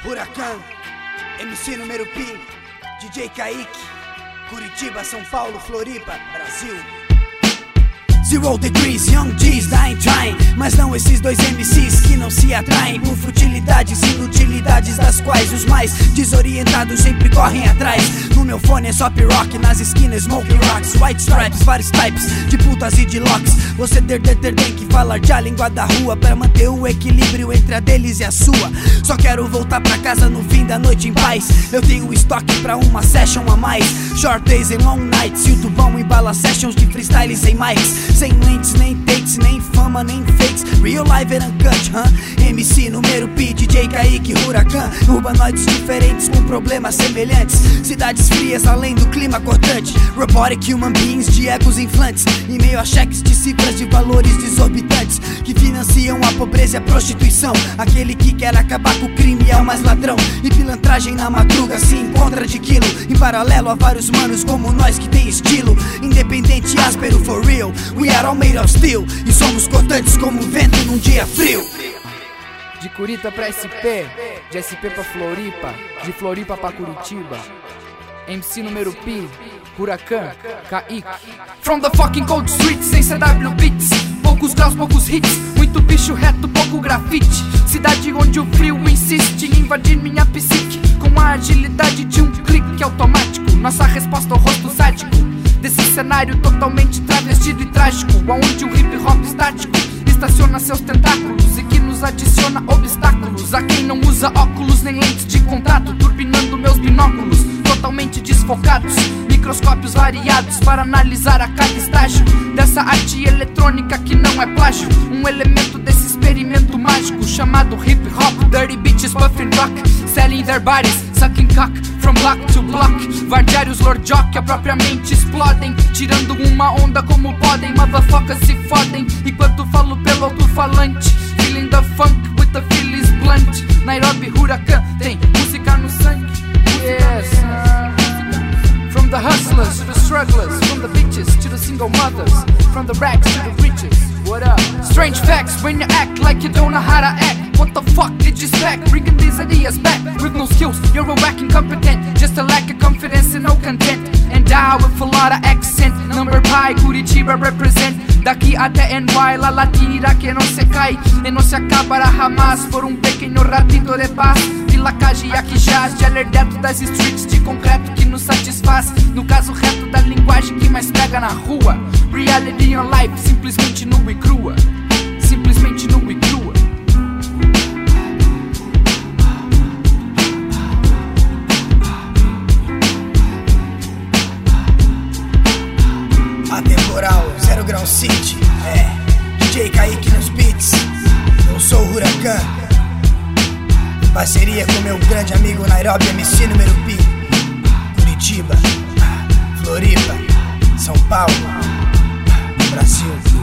Huracan, MC número P, DJ Kaique, Curitiba, São Paulo, Floripa, Brasil. 0 degrees, young G's, dying trying. Mas não esses dois MCs que não se atraem por futilidades e inutilidades, das quais os mais desorientados sempre correm atrás. No meu fone é só rock, nas esquinas smoking rocks, white stripes, vários types de putas e de locks. Você tem que falar de a língua da rua pra manter o equilíbrio entre a deles e a sua. Só quero voltar pra casa no fim da noite em paz. Eu tenho estoque pra uma session a mais. Short days and long nights, YouTubão embala sessions de freestyle sem mics. Sem lentes, nem takes, nem fama, nem fakes. Real live and uncut, MC número P, DJ Kaique, Huracan. Urbanoides diferentes com problemas semelhantes. Cidades frias além do clima cortante. Robotic human beings de egos inflantes. Em meio a cheques de cifras de valores desorbitantes que financiam a pobreza e a prostituição. Aquele que quer acabar com o crime é o mais ladrão. E pilantragem na madruga se encontra de quilo. Em paralelo a vários manos como nós que tem estilo. Independente e áspero for real. We are all made of steel. E somos cortantes como o vento num dia frio. De Curitiba pra SP, de SP pra Floripa, de Floripa pra Curitiba. MC número P, Huracan, Kaique. From the fucking cold streets, sem CW beats. Poucos graus, poucos hits, muito bicho reto, pouco grafite. Cidade onde o frio insiste em invadir minha psique. Com a agilidade de um clique automático. Nossa resposta ao rosto sádico desse cenário totalmente travestido e trágico, onde o hip hop estático estaciona seus tentáculos e que nos adiciona obstáculos a quem não usa óculos nem lentes de contato, turbinando meus binóculos totalmente desfocados, microscópios variados para analisar a cada estágio dessa arte eletrônica que não é plágio, um elemento desse experimento mágico chamado hip hop. Dirty bitches puffin' rock, selling their bodies, sucking cock from block to block. Vardiários Lord Jock propriamente explodem, tirando uma onda como podem. Motherfuckers se fodem enquanto falo pelo alto-falante. Feeling the funk with the feelings blunt. Nairobi, Huracan, tem música no sangue. Yes. From the hustlers to the strugglers, from the bitches to the single mothers, from the rags to the riches. What up? Strange facts when you act like you don't know how to act. What the fuck did you expect? Bringing these ideas back with no skills, you're a whack incompetent. Just a lack of confidence and no content. And die with a lot of accent. Number pi, Curitiba represent. Daqui até NY, la latina que não se cai e não se acabará jamais por um pequeno ratito de paz. Vila Caji aqui jaz, jeller dentro das streets de concreto que nos satisfaz. No caso reto da linguagem que mais pega na rua. Reality on life, simplesmente nua e crua. Simplesmente nua e crua. Atemporal, 0 Grau City, DJ Kaique nos beats. Eu sou o Huracan, em parceria com meu grande amigo Nairobi, MC número P. Curitiba, Floripa, São Paulo, Brasil.